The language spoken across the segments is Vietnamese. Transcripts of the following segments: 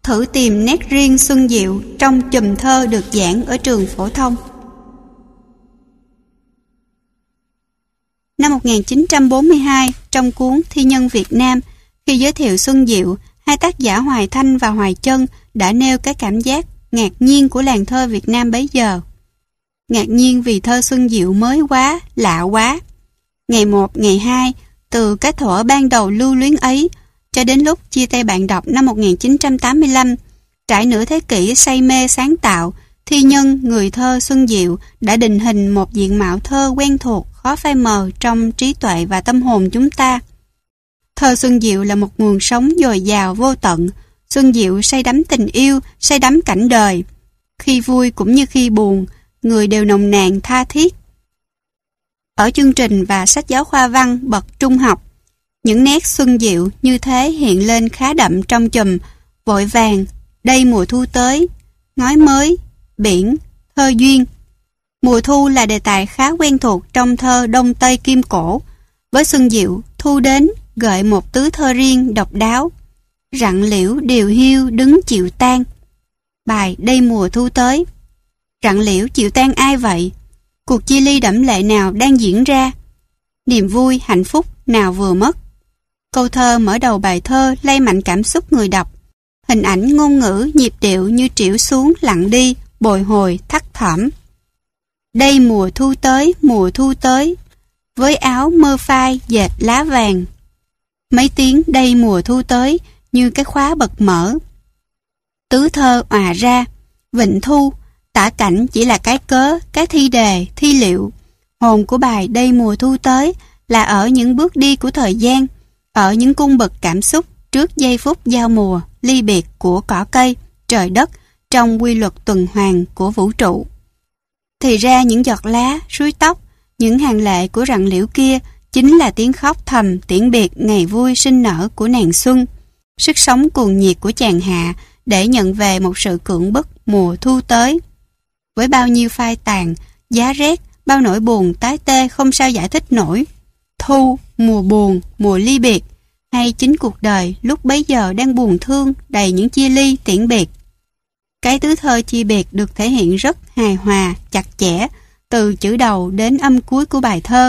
thử tìm nét riêng xuân diệu trong chùm thơ được giảng ở trường phổ thông. Năm 1942, trong cuốn Thi nhân Việt Nam, khi giới thiệu Xuân Diệu, hai tác giả Hoài Thanh và Hoài Chân đã nêu cái cảm giác ngạc nhiên của làng thơ Việt Nam bấy giờ. Ngạc nhiên vì thơ Xuân Diệu mới quá, lạ quá. Ngày 1, ngày 2, từ cái thuở ban đầu lưu luyến ấy, cho đến lúc chia tay bạn đọc năm 1985, trải nửa thế kỷ say mê sáng tạo, thi nhân người thơ Xuân Diệu đã định hình một diện mạo thơ quen thuộc, khó phai mờ trong trí tuệ và tâm hồn chúng ta. Thơ Xuân Diệu là một nguồn sống dồi dào vô tận. Xuân Diệu say đắm tình yêu, say đắm cảnh đời. Khi vui cũng như khi buồn, người đều nồng nàn tha thiết. Ở chương trình và sách giáo khoa văn bậc trung học, những nét Xuân Diệu như thế hiện lên khá đậm trong chùm Vội vàng, đây mùa thu tới, ngói mới, biển, thơ duyên. Mùa thu là đề tài khá quen thuộc trong thơ Đông Tây Kim Cổ. Với Xuân Diệu, thu đến gợi một tứ thơ riêng độc đáo. Rặng liễu điều hiu đứng chịu tan. Bài Đây mùa thu tới. Rặng liễu chịu tan ai vậy? Cuộc chia ly đẫm lệ nào đang diễn ra? Niềm vui, hạnh phúc nào vừa mất? Câu thơ mở đầu bài thơ lay mạnh cảm xúc người đọc. Hình ảnh ngôn ngữ, nhịp điệu như trĩu xuống lặng đi, bồi hồi, thắt thỏm. Đây mùa thu tới, mùa thu tới, với áo mơ phai dệt lá vàng. Mấy tiếng đây mùa thu tới như cái khóa bật mở. Tứ thơ òa ra, vịnh thu, tả cảnh chỉ là cái cớ, cái thi đề, thi liệu. Hồn của bài Đây mùa thu tới là ở những bước đi của thời gian, ở những cung bậc cảm xúc trước giây phút giao mùa, ly biệt của cỏ cây, trời đất trong quy luật tuần hoàn của vũ trụ. Thì ra những giọt lá, suối tóc, những hàng lệ của rặng liễu kia chính là tiếng khóc thầm tiễn biệt ngày vui sinh nở của nàng xuân, sức sống cuồng nhiệt của chàng hạ để nhận về một sự cưỡng bức mùa thu tới. Với bao nhiêu phai tàn, giá rét, bao nỗi buồn tái tê không sao giải thích nổi. Thu, mùa buồn, mùa ly biệt, hay chính cuộc đời lúc bấy giờ đang buồn thương đầy những chia ly tiễn biệt. Cái tứ thơ chia biệt được thể hiện rất hài hòa, chặt chẽ, từ chữ đầu đến âm cuối của bài thơ.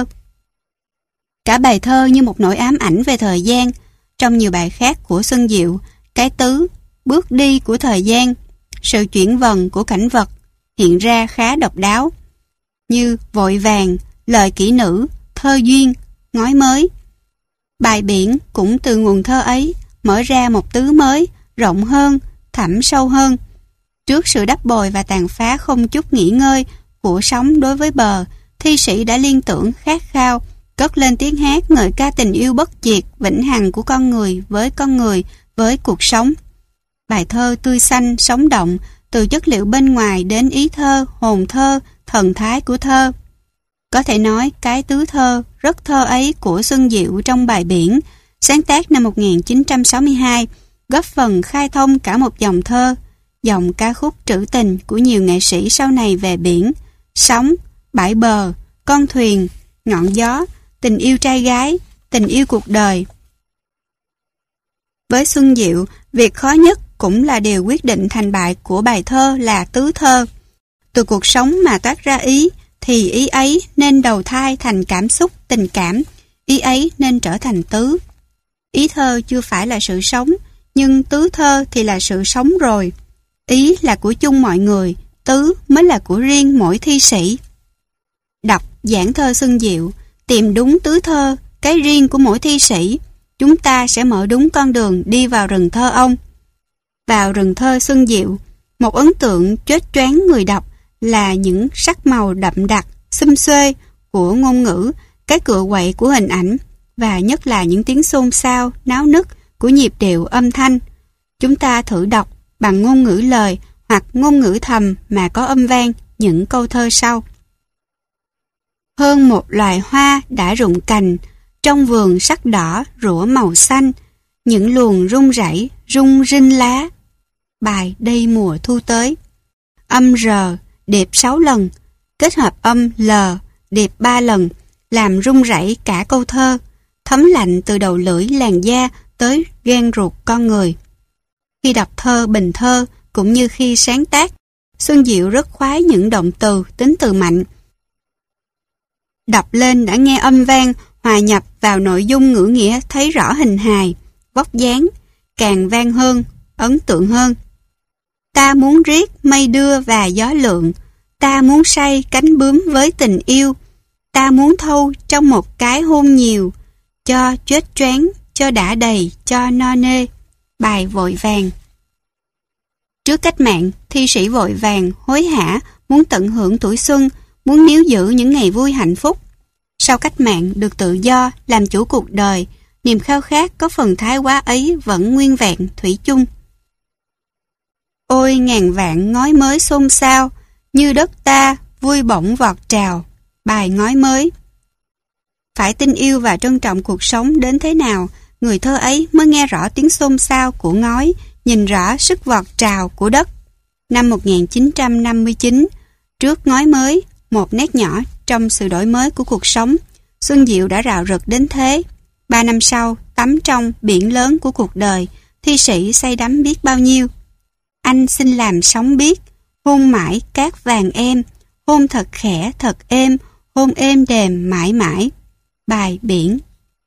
Cả bài thơ như một nỗi ám ảnh về thời gian. Trong nhiều bài khác của Xuân Diệu, cái tứ, bước đi của thời gian, sự chuyển vần của cảnh vật hiện ra khá độc đáo, như Vội vàng, lời kỹ nữ, thơ duyên, ngói mới. Bài biển cũng từ nguồn thơ ấy mở ra một tứ mới, rộng hơn, thẳm sâu hơn. Trước sự đắp bồi và tàn phá không chút nghỉ ngơi của sóng đối với bờ, thi sĩ đã liên tưởng khát khao, cất lên tiếng hát ngợi ca tình yêu bất diệt, vĩnh hằng của con người, với cuộc sống. Bài thơ tươi xanh, sống động, từ chất liệu bên ngoài đến ý thơ, hồn thơ, thần thái của thơ. Có thể nói cái tứ thơ, rất thơ ấy của Xuân Diệu trong bài biển, sáng tác năm 1962, góp phần khai thông cả một dòng thơ, dòng ca khúc trữ tình của nhiều nghệ sĩ sau này về biển, sóng, bãi bờ, con thuyền, ngọn gió, tình yêu trai gái, tình yêu cuộc đời. Với Xuân Diệu, việc khó nhất cũng là điều quyết định thành bại của bài thơ là tứ thơ. Từ cuộc sống mà toát ra ý, thì ý ấy nên đầu thai thành cảm xúc, tình cảm, ý ấy nên trở thành tứ. Ý thơ chưa phải là sự sống, nhưng tứ thơ thì là sự sống rồi. Ý là của chung mọi người, tứ mới là của riêng mỗi thi sĩ. Đọc giảng thơ Xuân Diệu, tìm đúng tứ thơ, cái riêng của mỗi thi sĩ, chúng ta sẽ mở đúng con đường đi vào rừng thơ ông. Vào rừng thơ Xuân Diệu, một ấn tượng chớp choáng người đọc là những sắc màu đậm đặc, xum xuê của ngôn ngữ, cái cựa quậy của hình ảnh, và nhất là những tiếng xôn xao, náo nức của nhịp điệu âm thanh. Chúng ta thử đọc bằng ngôn ngữ lời hoặc ngôn ngữ thầm mà có âm vang những câu thơ sau. Hơn một loài hoa đã rụng cành, trong vườn sắc đỏ rủa màu xanh, những luồng rung rẩy rung rinh lá. Bài Đây mùa thu tới. Âm R điệp 6 lần, kết hợp âm L điệp 3 lần, làm rung rẩy cả câu thơ, thấm lạnh từ đầu lưỡi làn da tới gan ruột con người. Khi đọc thơ, bình thơ, cũng như khi sáng tác, Xuân Diệu rất khoái những động từ, tính từ mạnh. Đọc lên đã nghe âm vang, hòa nhập vào nội dung ngữ nghĩa thấy rõ hình hài, vóc dáng, càng vang hơn, ấn tượng hơn. Ta muốn riết mây đưa và gió lượn, ta muốn say cánh bướm với tình yêu, ta muốn thâu trong một cái hôn nhiều, cho chết choáng, cho đã đầy, cho no nê. Bài vội vàng. Trước cách mạng, thi sĩ vội vàng, hối hả, muốn tận hưởng tuổi xuân, muốn níu giữ những ngày vui hạnh phúc. Sau cách mạng được tự do, làm chủ cuộc đời, niềm khao khát có phần thái quá ấy vẫn nguyên vẹn thủy chung. Ôi ngàn vạn ngói mới xôn xao, như đất ta vui bỗng vọt trào. Bài ngói mới. Phải tin yêu và trân trọng cuộc sống đến thế nào, người thơ ấy mới nghe rõ tiếng xôn xao của ngói, nhìn rõ sức vọt trào của đất. Năm 1959, trước ngói mới, một nét nhỏ trong sự đổi mới của cuộc sống, Xuân Diệu đã rạo rực đến thế. 3 năm sau, tắm trong biển lớn của cuộc đời, thi sĩ say đắm biết bao nhiêu. Anh xin làm sóng biết, hôn mãi cát vàng em, hôn thật khẽ thật êm, hôn êm đềm mãi mãi. Bài biển.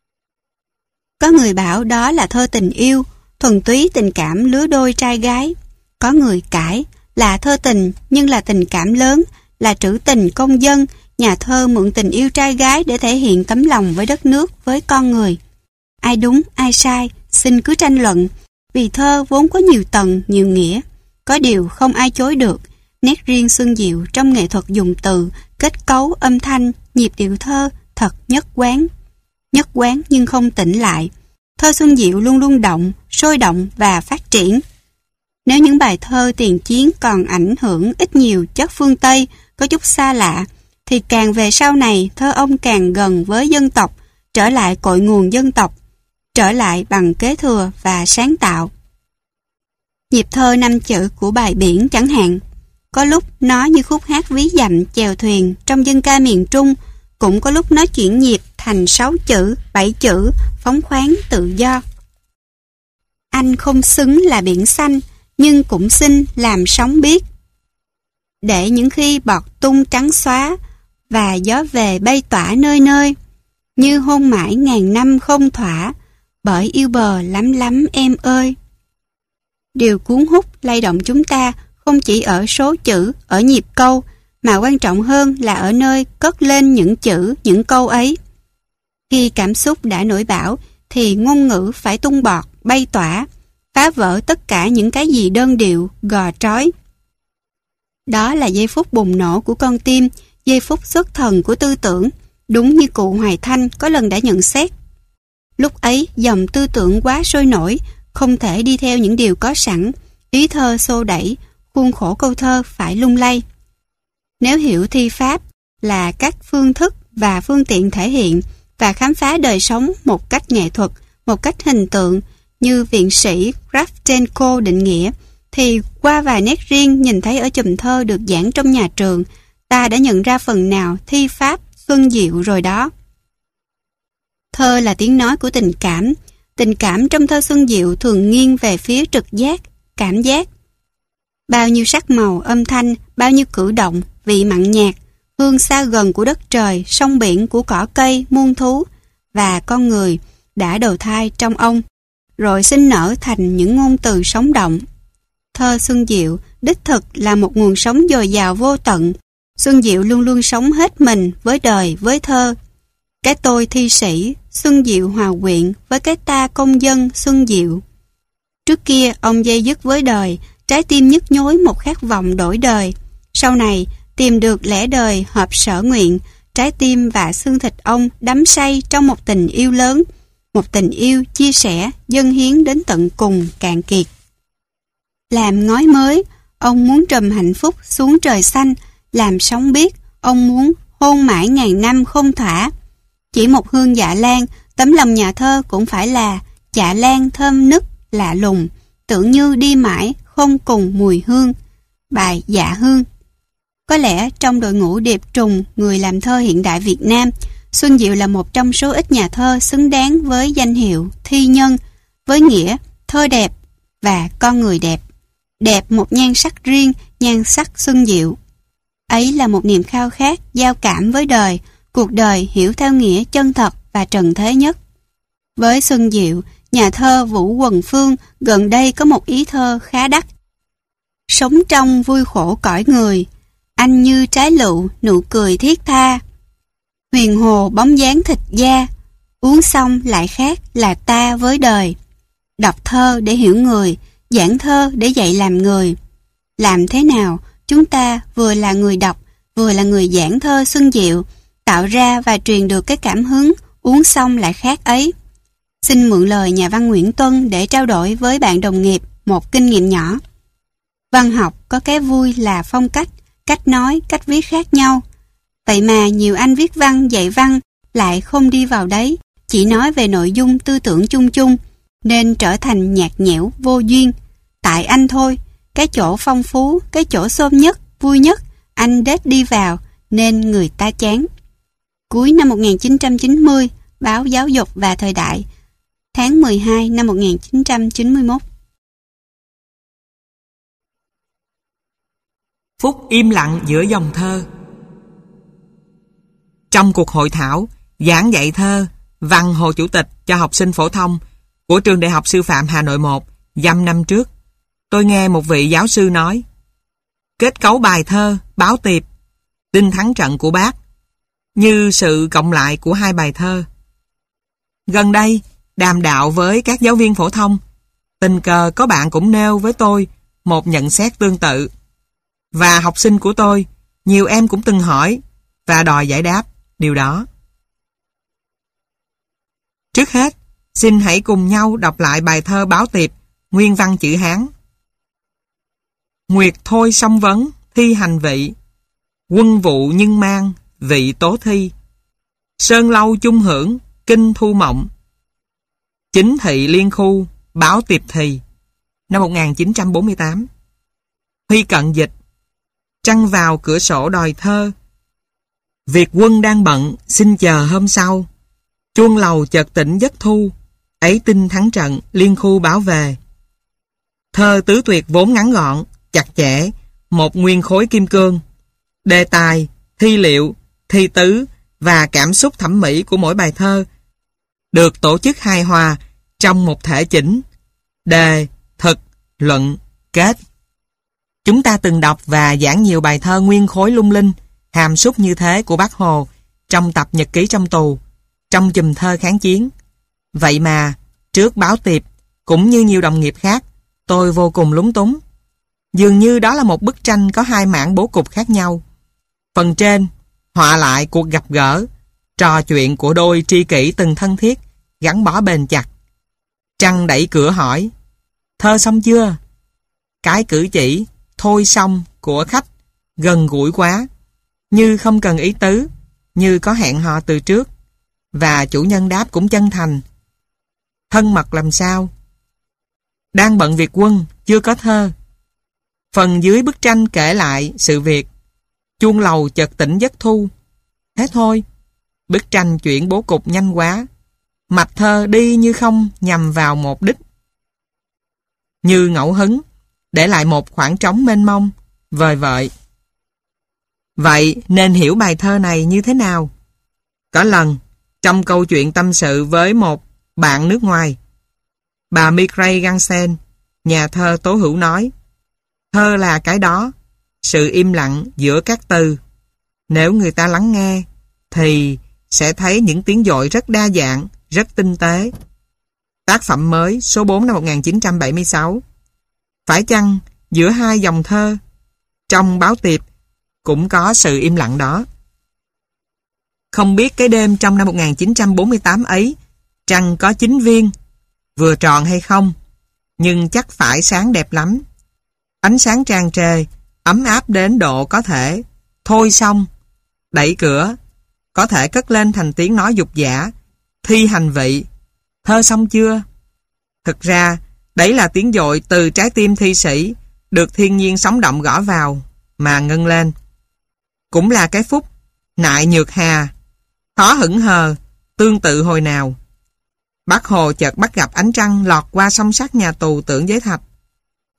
Có người bảo đó là thơ tình yêu, thuần túy tình cảm lứa đôi trai gái. Có người cãi là thơ tình nhưng là tình cảm lớn, là trữ tình công dân, nhà thơ mượn tình yêu trai gái để thể hiện tấm lòng với đất nước, với con người. Ai đúng, ai sai, xin cứ tranh luận, vì thơ vốn có nhiều tầng, nhiều nghĩa. Có điều không ai chối được, nét riêng Xuân Diệu trong nghệ thuật dùng từ, kết cấu, âm thanh, nhịp điệu thơ thật nhất quán. Nhất quán nhưng không tĩnh lại. Thơ Xuân Diệu luôn luôn động, sôi động và phát triển. Nếu những bài thơ tiền chiến còn ảnh hưởng ít nhiều chất phương Tây, có chút xa lạ, thì càng về sau này thơ ông càng gần với dân tộc, trở lại cội nguồn dân tộc, trở lại bằng kế thừa và sáng tạo. Nhịp thơ 5 chữ của bài biển chẳng hạn, có lúc nó như khúc hát ví dặm chèo thuyền trong dân ca miền Trung, cũng có lúc nó chuyển nhịp thành 6 chữ, 7 chữ, phóng khoáng tự do. Anh không xứng là biển xanh, nhưng cũng xin làm sóng biết. Để những khi bọt tung trắng xóa, và gió về bay tỏa nơi nơi, như hôn mãi ngàn năm không thỏa, bởi yêu bờ lắm lắm em ơi. Điều cuốn hút lay động chúng ta không chỉ ở số chữ, ở nhịp câu, mà quan trọng hơn là ở nơi cất lên những chữ, những câu ấy. Khi cảm xúc đã nổi bão, thì ngôn ngữ phải tung bọt, bay tỏa, phá vỡ tất cả những cái gì đơn điệu, gò trói. Đó là giây phút bùng nổ của con tim, giây phút xuất thần của tư tưởng, đúng như cụ Hoài Thanh có lần đã nhận xét. Lúc ấy dòng tư tưởng quá sôi nổi, không thể đi theo những điều có sẵn, ý thơ xô đẩy, khuôn khổ câu thơ phải lung lay. Nếu hiểu thi pháp là các phương thức và phương tiện thể hiện và khám phá đời sống một cách nghệ thuật, một cách hình tượng, như viện sĩ Kravchenko định nghĩa, thì qua vài nét riêng nhìn thấy ở chùm thơ được giảng trong nhà trường, ta đã nhận ra phần nào thi pháp Xuân Diệu rồi đó. Thơ là tiếng nói của tình cảm trong thơ Xuân Diệu thường nghiêng về phía trực giác, cảm giác. Bao nhiêu sắc màu, âm thanh, bao nhiêu cử động, vị mặn nhạt, hương xa gần của đất trời, sông biển, của cỏ cây, muôn thú và con người đã đầu thai trong ông, rồi sinh nở thành những ngôn từ sống động. Thơ Xuân Diệu đích thực là một nguồn sống dồi dào vô tận. Xuân Diệu luôn luôn sống hết mình với đời, với thơ. Cái tôi thi sĩ, Xuân Diệu hòa quyện với cái ta công dân Xuân Diệu. Trước kia ông dây dứt với đời, trái tim nhức nhối một khát vọng đổi đời. Sau này tìm được lẽ đời hợp sở nguyện, trái tim và xương thịt ông đắm say trong một tình yêu lớn, một tình yêu chia sẻ, dâng hiến đến tận cùng cạn kiệt. Làm ngói mới, ông muốn trùm hạnh phúc xuống trời xanh. Làm sóng biết, ông muốn hôn mãi ngàn năm không thỏa. Chỉ một hương dạ lan, tấm lòng nhà thơ cũng phải là dạ lan thơm nức, lạ lùng, tưởng như đi mãi không cùng mùi hương. Bài Dạ Hương. Có lẽ trong đội ngũ điệp trùng người làm thơ hiện đại Việt Nam, Xuân Diệu là một trong số ít nhà thơ xứng đáng với danh hiệu thi nhân, với nghĩa thơ đẹp, và con người đẹp. Đẹp một nhan sắc riêng, nhan sắc xuân diệu. Ấy là một niềm khao khát, giao cảm với đời, cuộc đời hiểu theo nghĩa chân thật và trần thế nhất. Với Xuân Diệu, nhà thơ Vũ Quần Phương gần đây có một ý thơ khá đắt. Sống trong vui khổ cõi người, anh như trái lựu, nụ cười thiết tha. Huyền hồ bóng dáng thịt da, uống xong lại khác là ta với đời. Đọc thơ để hiểu người, giảng thơ để dạy làm người. Làm thế nào chúng ta vừa là người đọc, vừa là người giảng thơ xuân diệu, tạo ra và truyền được cái cảm hứng uống xong lại khác ấy. Xin mượn lời nhà văn Nguyễn Tuân để trao đổi với bạn đồng nghiệp một kinh nghiệm nhỏ. Văn học có cái vui là phong cách, cách nói, cách viết khác nhau. Vậy mà nhiều anh viết văn, dạy văn lại không đi vào đấy, chỉ nói về nội dung tư tưởng chung chung, nên trở thành nhạt nhẽo, vô duyên. Tại anh thôi, cái chỗ phong phú, cái chỗ xôm nhất, vui nhất, anh đết đi vào, nên người ta chán. Cuối năm 1990, báo Giáo dục và Thời đại, tháng 12 năm 1991. Phút im lặng giữa dòng thơ. Trong cuộc hội thảo giảng dạy thơ Văn Hồ Chủ tịch cho học sinh phổ thông của Trường Đại học Sư phạm Hà Nội 1 dăm năm trước, tôi nghe một vị giáo sư nói: kết cấu bài thơ Báo Tiệp, Tin thắng trận của Bác như sự cộng lại của hai bài thơ. Gần đây, đàm đạo với các giáo viên phổ thông, tình cờ có bạn cũng nêu với tôi một nhận xét tương tự. Và học sinh của tôi, nhiều em cũng từng hỏi và đòi giải đáp điều đó. Trước hết, xin hãy cùng nhau đọc lại bài thơ Báo Tiệp, nguyên văn chữ Hán. Nguyệt thôi song vấn, thi hành vị, quân vụ nhưng mang, vị tố thi. Sơn lâu chung hưởng, kinh thu mộng. Chính thị liên khu, Báo Tiệp thì. Năm 1948. Huy cận dịch. Trăng vào cửa sổ đòi thơ. Việc quân đang bận, xin chờ hôm sau. Chuông lầu chợt tỉnh giấc thu, ấy tin thắng trận, liên khu báo về. Thơ tứ tuyệt vốn ngắn gọn, chặt chẽ, một nguyên khối kim cương. Đề tài, thi liệu, thi tứ và cảm xúc thẩm mỹ của mỗi bài thơ được tổ chức hài hòa trong một thể chỉnh. Đề, thực, luận, kết. Chúng ta từng đọc và giảng nhiều bài thơ nguyên khối lung linh, hàm xúc như thế của Bác Hồ trong tập Nhật ký trong tù, trong chùm thơ kháng chiến. Vậy mà, trước Báo Tiệp, cũng như nhiều đồng nghiệp khác, tôi vô cùng lúng túng. Dường như đó là một bức tranh có hai mảng bố cục khác nhau. Phần trên, họa lại cuộc gặp gỡ, trò chuyện của đôi tri kỷ từng thân thiết, gắn bó bền chặt. Trăng đẩy cửa hỏi: thơ xong chưa? Cái cử chỉ thôi xong của khách gần gũi quá, như không cần ý tứ, như có hẹn hò từ trước. Và chủ nhân đáp cũng chân thành: thân mật làm sao? Đang bận việc quân, chưa có thơ. Phần dưới bức tranh kể lại sự việc. Chuông lầu chợt tỉnh giấc thu. Thế thôi. Bức tranh chuyển bố cục nhanh quá. Mạch thơ đi như không nhằm vào một đích. Như ngẫu hứng, để lại một khoảng trống mênh mông, vời vợi. Vậy nên hiểu bài thơ này như thế nào? Có lần, trong câu chuyện tâm sự với một bạn nước ngoài, bà Mireille Gansen, nhà thơ tố hữu nói: thơ là cái đó, sự im lặng giữa các từ. Nếu người ta lắng nghe, thì sẽ thấy những tiếng dội rất đa dạng, rất tinh tế. Tác phẩm mới số 4 năm 1976. Phải chăng giữa hai dòng thơ, trong Báo Tiệp, cũng có sự im lặng đó? Không biết cái đêm trong năm 1948 ấy, trăng có 9 viên, vừa tròn hay không, nhưng chắc phải sáng đẹp lắm. Ánh sáng tràn trề, ấm áp đến độ có thể thôi xong, đẩy cửa, có thể cất lên thành tiếng nói dục dã: thi hành vị, thơ xong chưa? Thực ra, đấy là tiếng dội từ trái tim thi sĩ, được thiên nhiên sống động gõ vào, mà ngân lên. Cũng là cái phút nại nhược hà, khó hững hờ, tương tự hồi nào. Bác Hồ chợt bắt gặp ánh trăng lọt qua song sắt nhà tù Tưởng Giới Thạch.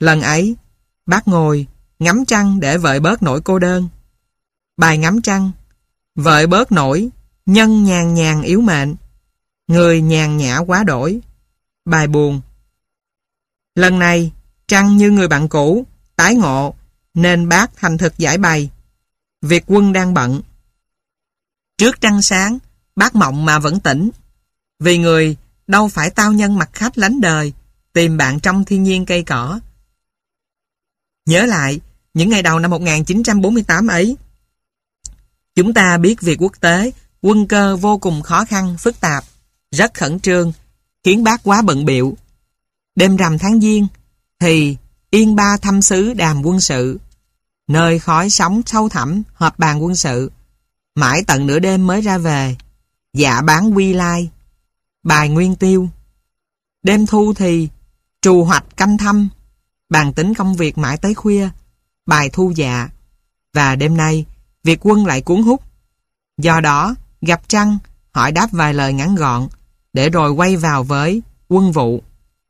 Lần ấy, bác ngồi, ngắm trăng để vợi bớt nỗi cô đơn. Bài ngắm trăng, vợi bớt nỗi, nhân nhàn nhàn yếu mệnh, người nhàn nhã quá đổi. Bài buồn. Lần này, trăng như người bạn cũ, tái ngộ, nên bác thành thực giải bày. Việc quân đang bận. Trước trăng sáng, bác mộng mà vẫn tỉnh. Vì người đâu phải tao nhân mặt khách lánh đời, tìm bạn trong thiên nhiên cây cỏ. Nhớ lại, những ngày đầu năm 1948 ấy, chúng ta biết việc quốc tế, quân cơ vô cùng khó khăn, phức tạp, rất khẩn trương, khiến bác quá bận bịu. Đêm rằm tháng Giêng, thì Yên Ba thăm xứ đàm quân sự, nơi khói sóng sâu thẳm họp bàn quân sự, mãi tận nửa đêm mới ra về. Dạ bán quy lai, bài nguyên tiêu. Đêm thu thì trù hoạch canh thăm, bàn tính công việc mãi tới khuya, bài thu dạ. Và đêm nay, việc quân lại cuốn hút. Do đó, gặp trăng, hỏi đáp vài lời ngắn gọn, để rồi quay vào với quân vụ.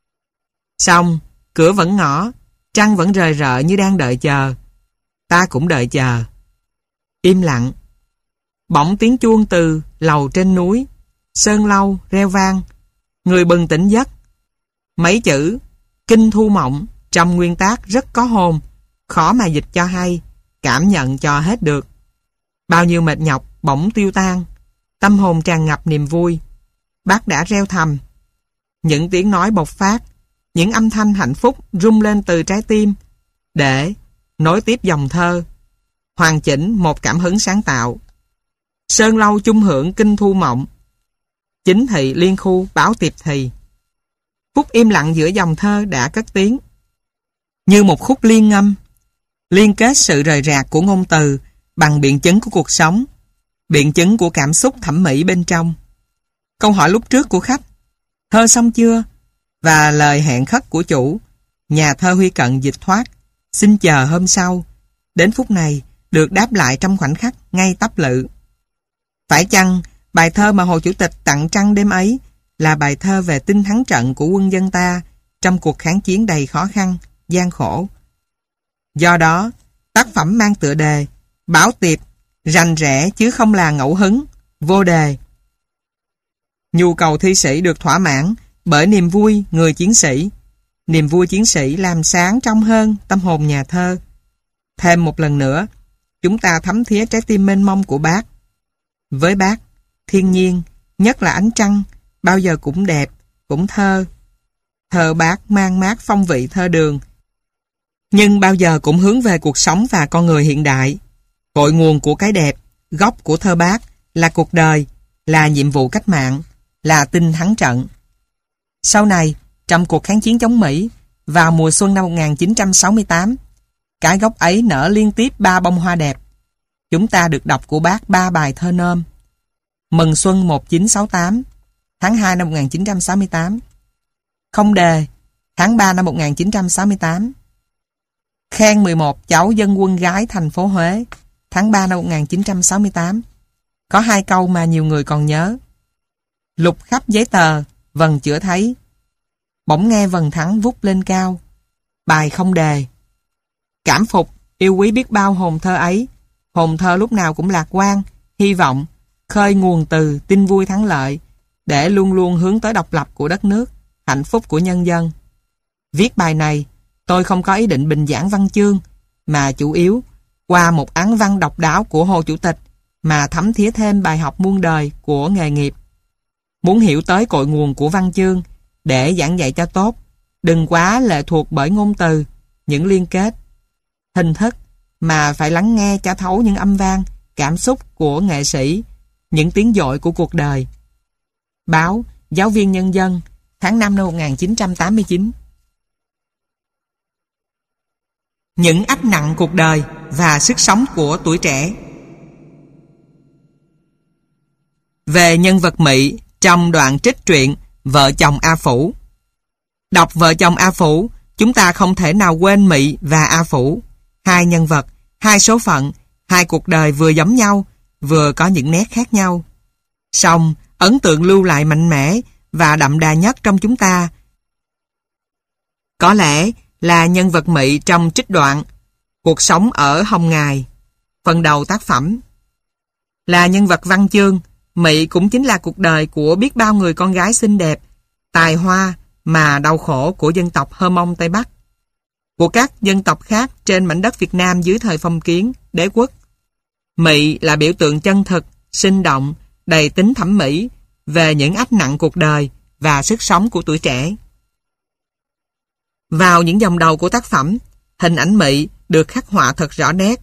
Xong, cửa vẫn ngõ, trăng vẫn rời rợ như đang đợi chờ. Ta cũng đợi chờ. Im lặng. Bỗng tiếng chuông từ lầu trên núi, sơn lâu, reo vang. Người bừng tỉnh giấc. Mấy chữ kinh thu mộng trong nguyên tác rất có hồn, khó mà dịch cho hay, cảm nhận cho hết được. Bao nhiêu mệt nhọc bỗng tiêu tan, tâm hồn tràn ngập niềm vui. Bác đã reo thầm. Những tiếng nói bộc phát, những âm thanh hạnh phúc rung lên từ trái tim, để nối tiếp dòng thơ, hoàn chỉnh một cảm hứng sáng tạo. Sơn lâu chung hưởng kinh thu mộng, chính thị liên khu báo tiệp thì. Phút im lặng giữa dòng thơ đã cất tiếng, như một khúc liên ngâm, liên kết sự rời rạc của ngôn từ bằng biện chứng của cuộc sống, biện chứng của cảm xúc thẩm mỹ bên trong. Câu hỏi lúc trước của khách, thơ xong chưa? Và lời hẹn khất của chủ, nhà thơ Huy Cận dịch thoát, xin chờ hôm sau, đến phút này được đáp lại trong khoảnh khắc ngay tắp lự. Phải chăng bài thơ mà Hồ Chủ tịch tặng trăng đêm ấy là bài thơ về tinh thắng trận của quân dân ta trong cuộc kháng chiến đầy khó khăn, gian khổ? Do đó, tác phẩm mang tựa đề Báo tiệp, rành rẽ chứ không là ngẫu hứng, vô đề. Nhu cầu thi sĩ được thỏa mãn bởi niềm vui người chiến sĩ. Niềm vui chiến sĩ làm sáng trong hơn tâm hồn nhà thơ. Thêm một lần nữa, chúng ta thấm thía trái tim mênh mông của bác. Với bác, thiên nhiên, nhất là ánh trăng, bao giờ cũng đẹp, cũng thơ. Thơ bác mang mát phong vị thơ đường, nhưng bao giờ cũng hướng về cuộc sống và con người hiện đại. Cội nguồn của cái đẹp, gốc của thơ bác là cuộc đời, là nhiệm vụ cách mạng, là tinh thắng trận. Sau này, trong cuộc kháng chiến chống Mỹ, vào mùa xuân năm 1968, cái gốc ấy nở liên tiếp 3 bông hoa đẹp. Chúng ta được đọc của bác 3 bài thơ nôm. Mừng xuân 1968, tháng 2 năm 1968. Không đề, tháng 3 năm 1968. Khen 11 cháu dân quân gái thành phố Huế, tháng 3 năm 1968. Có 2 câu mà nhiều người còn nhớ. Lục khắp giấy tờ, vần chữa thấy, bỗng nghe vần thắng vút lên cao. Bài không đề. Cảm phục, yêu quý biết bao hồn thơ ấy. Hồn thơ lúc nào cũng lạc quan, hy vọng, khơi nguồn từ tin vui thắng lợi, để luôn luôn hướng tới độc lập của đất nước, hạnh phúc của nhân dân. Viết bài này, tôi không có ý định bình giảng văn chương, mà chủ yếu, qua một án văn độc đáo của Hồ Chủ tịch, mà thấm thía thêm bài học muôn đời của nghề nghiệp. Muốn hiểu tới cội nguồn của văn chương, để giảng dạy cho tốt, đừng quá lệ thuộc bởi ngôn từ, những liên kết, hình thức, mà phải lắng nghe cho thấu những âm vang, cảm xúc của nghệ sĩ, những tiếng dội của cuộc đời. Báo Giáo viên Nhân dân, tháng 5 năm 1989. Những ách nặng cuộc đời và sức sống của tuổi trẻ. Về nhân vật Mỹ trong đoạn trích truyện Vợ chồng A Phủ. Đọc Vợ chồng A Phủ, chúng ta không thể nào quên Mỹ và A Phủ. 2 nhân vật, 2 số phận, 2 cuộc đời vừa giống nhau, vừa có những nét khác nhau. Song, ấn tượng lưu lại mạnh mẽ và đậm đà nhất trong chúng ta có lẽ là nhân vật Mị trong trích đoạn Cuộc sống ở Hồng Ngài, phần đầu tác phẩm. Là nhân vật văn chương, Mị cũng chính là cuộc đời của biết bao người con gái xinh đẹp, tài hoa mà đau khổ của dân tộc Hơ Mông Tây Bắc, của các dân tộc khác trên mảnh đất Việt Nam dưới thời phong kiến, đế quốc. Mị là biểu tượng chân thực, sinh động, đầy tính thẩm mỹ về những ách nặng cuộc đời và sức sống của tuổi trẻ. Vào những dòng đầu của tác phẩm, hình ảnh Mị được khắc họa thật rõ nét.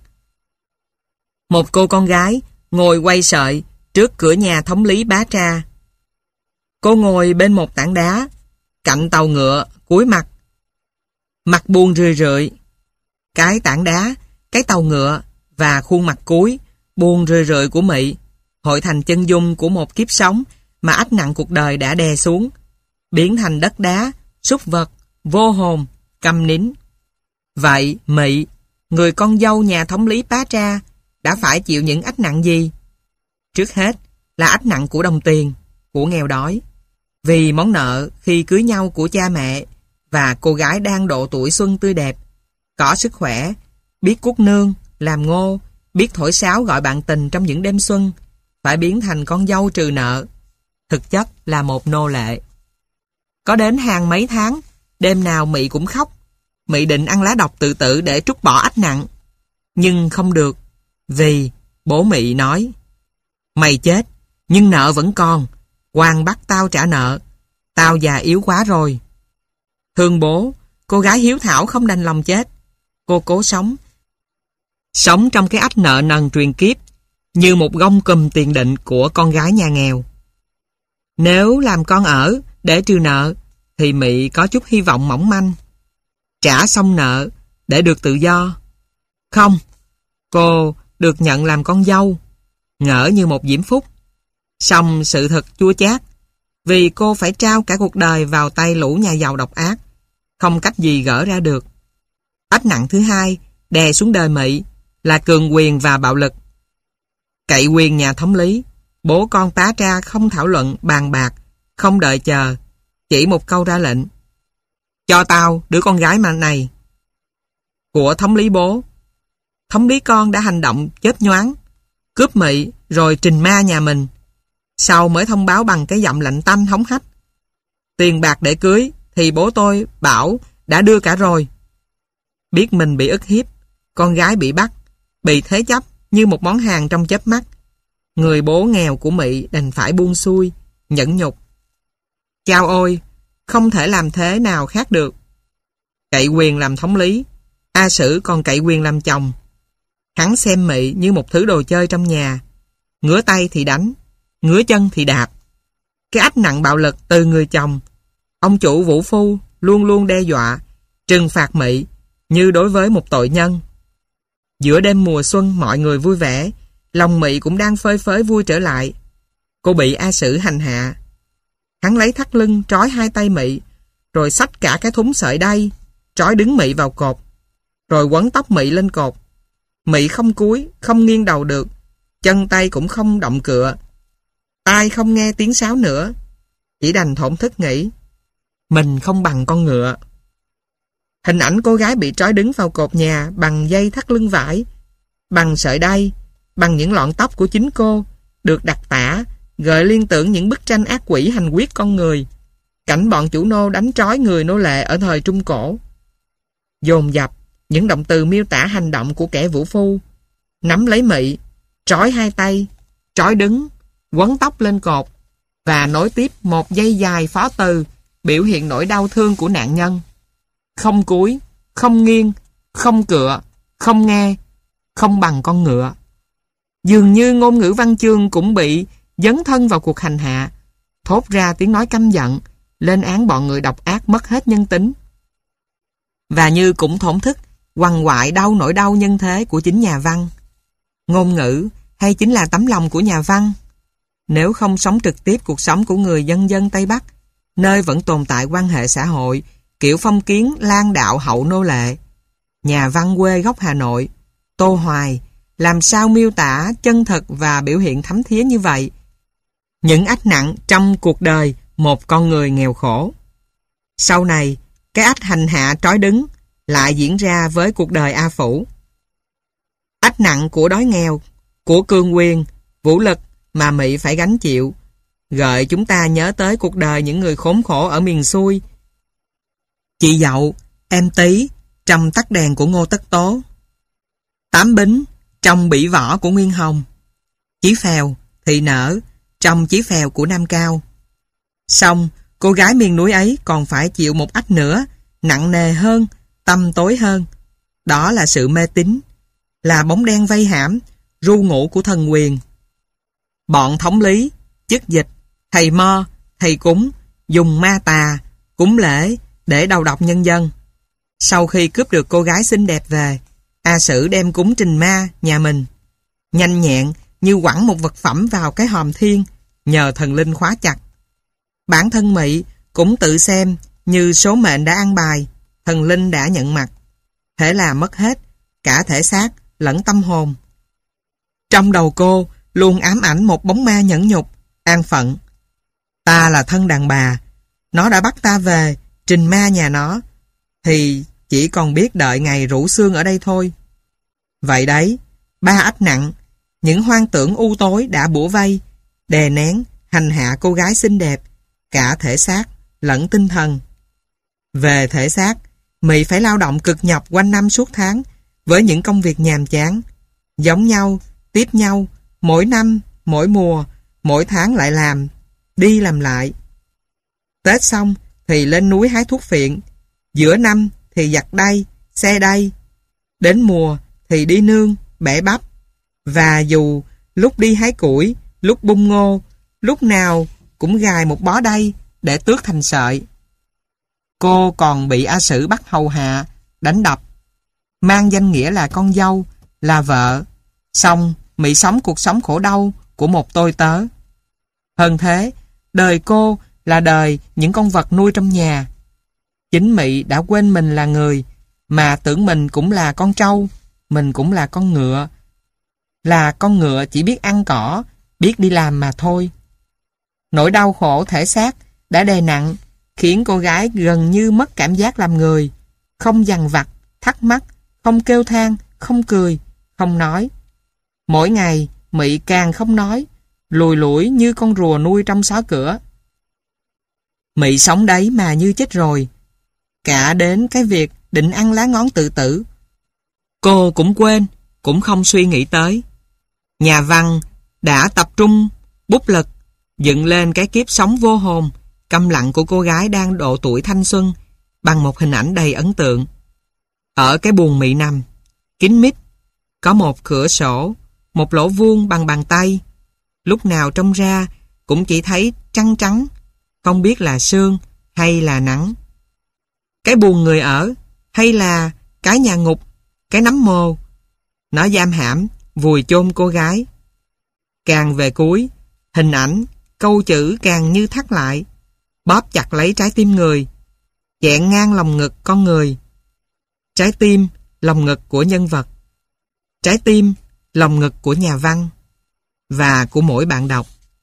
Một cô con gái ngồi quay sợi trước cửa nhà thống lý Bá Tra. Cô ngồi bên một tảng đá, cạnh tàu ngựa, cúi mặt. Mặt buồn rười rượi. Cái tảng đá, cái tàu ngựa và khuôn mặt cúi, buồn rười rượi của Mị hội thành chân dung của một kiếp sống mà ách nặng cuộc đời đã đè xuống, biến thành đất đá, súc vật, vô hồn, câm nín. Vậy Mị, người con dâu nhà thống lý Bá Tra, đã phải chịu những ách nặng gì? Trước hết là ách nặng của đồng tiền, của nghèo đói, vì món nợ khi cưới nhau của cha mẹ, và cô gái đang độ tuổi xuân tươi đẹp, có sức khỏe, biết cuốc nương, làm ngô, biết thổi sáo gọi bạn tình trong những đêm xuân, phải biến thành con dâu trừ nợ, thực chất là một nô lệ. Có đến hàng mấy tháng, đêm nào Mị cũng khóc. Mị định ăn lá độc tự tử để trút bỏ ách nặng, nhưng không được, vì bố Mị nói: "Mày chết, nhưng nợ vẫn còn. Quan bắt tao trả nợ. Tao già yếu quá rồi." Thương bố, cô gái hiếu thảo không đành lòng chết. Cô cố sống. Sống trong cái ách nợ nần truyền kiếp, như một gông cùm tiền định của con gái nhà nghèo. Nếu làm con ở để trừ nợ, thì Mị có chút hy vọng mỏng manh. Trả xong nợ để được tự do. Không, cô được nhận làm con dâu, ngỡ như một diễm phúc. Song sự thật chua chát, vì cô phải trao cả cuộc đời vào tay lũ nhà giàu độc ác, không cách gì gỡ ra được. Ách nặng thứ hai đè xuống đời Mị là cường quyền và bạo lực. Cậy quyền nhà thống lý, bố con Bá Tra không thảo luận bàn bạc, không đợi chờ, chỉ một câu ra lệnh: "Cho tao đứa con gái mà này." Của thống lý bố, thống lý con đã hành động chớp nhoáng, cướp Mị rồi trình ma nhà mình, sau mới thông báo bằng cái giọng lạnh tanh hống hách: "Tiền bạc để cưới thì bố tôi bảo đã đưa cả rồi." Biết mình bị ức hiếp, con gái bị bắt, bị thế chấp như một món hàng trong chớp mắt, người bố nghèo của Mị đành phải buông xuôi, nhẫn nhục. Chao ôi, không thể làm thế nào khác được. Cậy quyền làm thống lý, A Sử còn cậy quyền làm chồng. Hắn xem Mị như một thứ đồ chơi trong nhà, ngứa tay thì đánh, ngứa chân thì đạp. Cái ách nặng bạo lực từ người chồng, ông chủ vũ phu luôn luôn đe dọa, trừng phạt Mị như đối với một tội nhân. Giữa đêm mùa xuân mọi người vui vẻ, lòng Mị cũng đang phơi phới vui trở lại. Cô bị A Sử hành hạ. Hắn lấy thắt lưng trói hai tay Mị, rồi xách cả cái thúng sợi đay, trói đứng Mị vào cột, rồi quấn tóc Mị lên cột. Mị không cúi, không nghiêng đầu được, chân tay cũng không động cựa, tai không nghe tiếng sáo nữa, chỉ đành thổn thức nghĩ: mình không bằng con ngựa. Hình ảnh cô gái bị trói đứng vào cột nhà bằng dây thắt lưng vải, bằng sợi đay, bằng những lọn tóc của chính cô, được đặc tả, gợi liên tưởng những bức tranh ác quỷ hành quyết con người, cảnh bọn chủ nô đánh trói người nô lệ ở thời Trung Cổ. Dồn dập, những động từ miêu tả hành động của kẻ vũ phu: nắm lấy Mị, trói hai tay, trói đứng, quấn tóc lên cột, và nối tiếp một dây dài phó từ biểu hiện nỗi đau thương của nạn nhân. Không cúi, không nghiêng, không cựa, không nghe, không bằng con ngựa. Dường như ngôn ngữ văn chương cũng bị dấn thân vào cuộc hành hạ, thốt ra tiếng nói căm giận, lên án bọn người độc ác mất hết nhân tính. Và như cũng thổn thức, quằn quại đau nỗi đau nhân thế của chính nhà văn. Ngôn ngữ hay chính là tấm lòng của nhà văn. Nếu không sống trực tiếp cuộc sống của người dân dân Tây Bắc, nơi vẫn tồn tại quan hệ xã hội kiểu phong kiến lang đạo hậu nô lệ, nhà văn quê gốc Hà Nội, Tô Hoài, làm sao miêu tả chân thật và biểu hiện thấm thía như vậy những ách nặng trong cuộc đời một con người nghèo khổ. Sau này, cái ách hành hạ trói đứng lại diễn ra với cuộc đời A Phủ. Ách nặng của đói nghèo, của cương quyền, vũ lực mà Mỹ phải gánh chịu, gợi chúng ta nhớ tới cuộc đời những người khốn khổ ở miền xuôi. Chị Dậu, em Tí, trong Tắt đèn của Ngô Tất Tố. Tám Bính, trong Bỉ Võ của Nguyên Hồng. Chí Phèo, Thị Nở, trong Chí Phèo của Nam Cao. Xong, cô gái miền núi ấy còn phải chịu một ách nữa, nặng nề hơn, tăm tối hơn. Đó là sự mê tín, là bóng đen vây hãm, ru ngủ của thần quyền. Bọn thống lý, chức dịch, thầy mo, thầy cúng, dùng ma tà, cúng lễ để đầu độc nhân dân. Sau khi cướp được cô gái xinh đẹp về, A Sử đem cúng trình ma nhà mình. Nhanh nhẹn như quẳng một vật phẩm vào cái hòm thiên, nhờ thần linh khóa chặt. Bản thân Mị cũng tự xem như số mệnh đã ăn bài, thần linh đã nhận mặt. Thế là mất hết, cả thể xác lẫn tâm hồn. Trong đầu cô luôn ám ảnh một bóng ma nhẫn nhục, an phận. Ta là thân đàn bà, nó đã bắt ta về, trình ma nhà nó, thì chỉ còn biết đợi ngày rũ xương ở đây thôi. Vậy đấy, 3 ách nặng, những hoang tưởng u tối đã bủa vây, đè nén, hành hạ cô gái xinh đẹp, cả thể xác lẫn tinh thần. Về thể xác, Mị phải lao động cực nhọc quanh năm suốt tháng với những công việc nhàm chán, giống nhau, tiếp nhau, mỗi năm, mỗi mùa, mỗi tháng lại làm, đi làm lại. Tết xong thì lên núi hái thuốc phiện, giữa năm thì giặt đay, xe đay, đến mùa thì đi nương, bẻ bắp, và dù lúc đi hái củi, lúc bung ngô, lúc nào cũng gài một bó đay để tước thành sợi. Cô còn bị A Sử bắt hầu hạ, đánh đập, mang danh nghĩa là con dâu, là vợ. Xong Mị sống cuộc sống khổ đau của một tôi tớ. Hơn thế, đời cô là đời những con vật nuôi trong nhà. Chính Mị đã quên mình là người, mà tưởng mình cũng là con trâu, mình cũng là con ngựa. Là con ngựa chỉ biết ăn cỏ, biết đi làm mà thôi. Nỗi đau khổ thể xác đã đè nặng, khiến cô gái gần như mất cảm giác làm người, không dằn vặt, thắc mắc, không kêu than, không cười, không nói. Mỗi ngày, Mị càng không nói, lùi lủi như con rùa nuôi trong xó cửa. Mị sống đấy mà như chết rồi, cả đến cái việc định ăn lá ngón tự tử. Cô cũng quên, cũng không suy nghĩ tới. Nhà văn đã tập trung bút lực, dựng lên cái kiếp sống vô hồn, câm lặng của cô gái đang độ tuổi thanh xuân bằng một hình ảnh đầy ấn tượng. Ở cái buồng Mị nằm, kín mít, có một cửa sổ, một lỗ vuông bằng bàn tay. Lúc nào trông ra cũng chỉ thấy trăng trắng, không biết là sương hay là nắng. Cái buồng người ở hay là cái nhà ngục, cái nấm mồ, nó giam hãm, vùi chôn cô gái. Càng về cuối, hình ảnh, câu chữ càng như thắt lại, bóp chặt lấy trái tim người, chẹn ngang lòng ngực con người. Trái tim, lòng ngực của nhân vật. Trái tim, lòng ngực của nhà văn và của mỗi bạn đọc.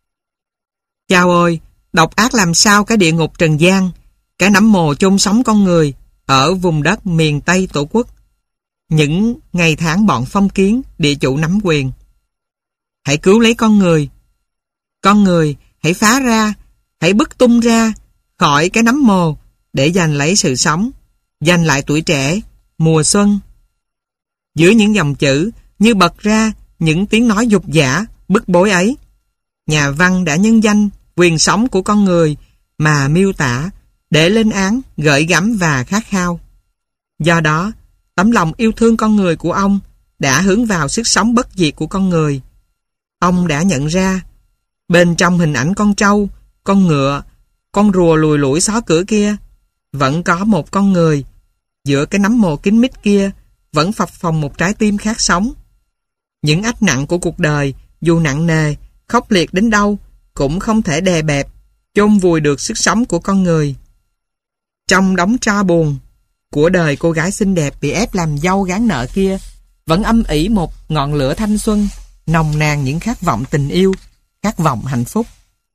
Chao ơi, độc ác làm sao cái địa ngục trần gian, cái nấm mồ chôn sống con người ở vùng đất miền Tây Tổ quốc. Những ngày tháng bọn phong kiến, địa chủ nắm quyền. Hãy cứu lấy con người. Con người hãy phá ra, hãy bứt tung ra khỏi cái nấm mồ để giành lấy sự sống, giành lại tuổi trẻ, mùa xuân. Giữa những dòng chữ như bật ra những tiếng nói dục dã, bức bối ấy, nhà văn đã nhân danh quyền sống của con người mà miêu tả để lên án, gợi gắm và khát khao. Do đó, tấm lòng yêu thương con người của ông đã hướng vào sức sống bất diệt của con người. Ông đã nhận ra, bên trong hình ảnh con trâu, con ngựa, con rùa lùi lủi xó cửa kia, vẫn có một con người. Giữa cái nấm mồ kín mít kia vẫn phập phồng một trái tim khát sống. Những ách nặng của cuộc đời, dù nặng nề, khốc liệt đến đâu, cũng không thể đè bẹp, chôn vùi được sức sống của con người. Trong đống tro buồn của đời cô gái xinh đẹp bị ép làm dâu gán nợ kia, vẫn âm ỉ một ngọn lửa thanh xuân, nồng nàn những khát vọng tình yêu, khát vọng hạnh phúc.